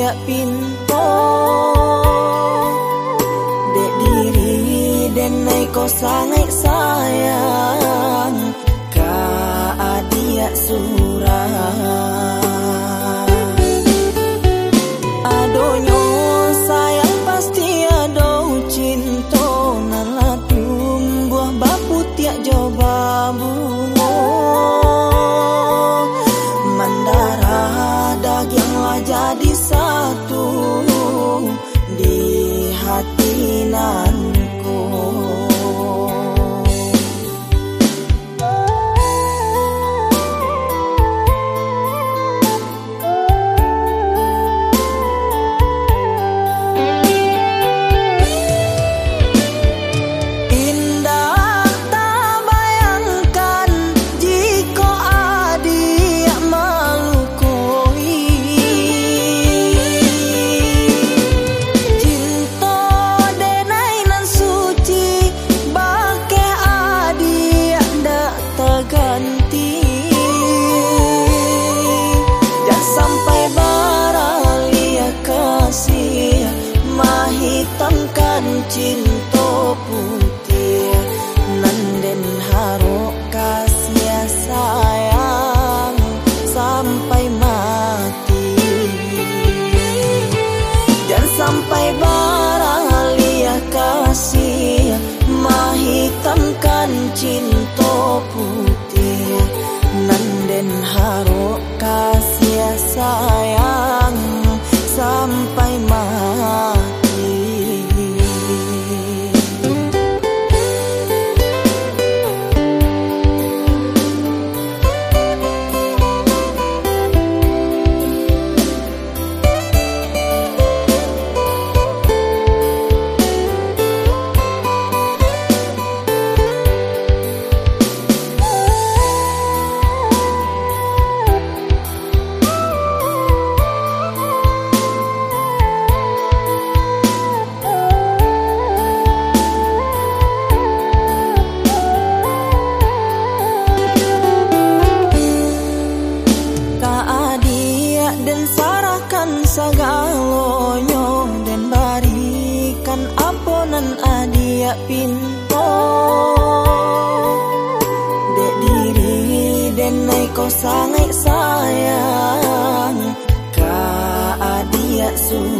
adia pinto dek diri denai ko sangai sayang ka adia surah adonyo sayang pasti ado cinto naladum buah bapu tiak coba bungo mandara daging lah jadi satu di hati nanku. Cinta putih nanden harok kasih sayang sampai mati dan sampai baralia kasih mahitamkan cinta putih nanden harok kasih sayang sampai mati. Sagalonyo dan barikan aponan adia pinto dek diri denai ko sangai sayang ka adia su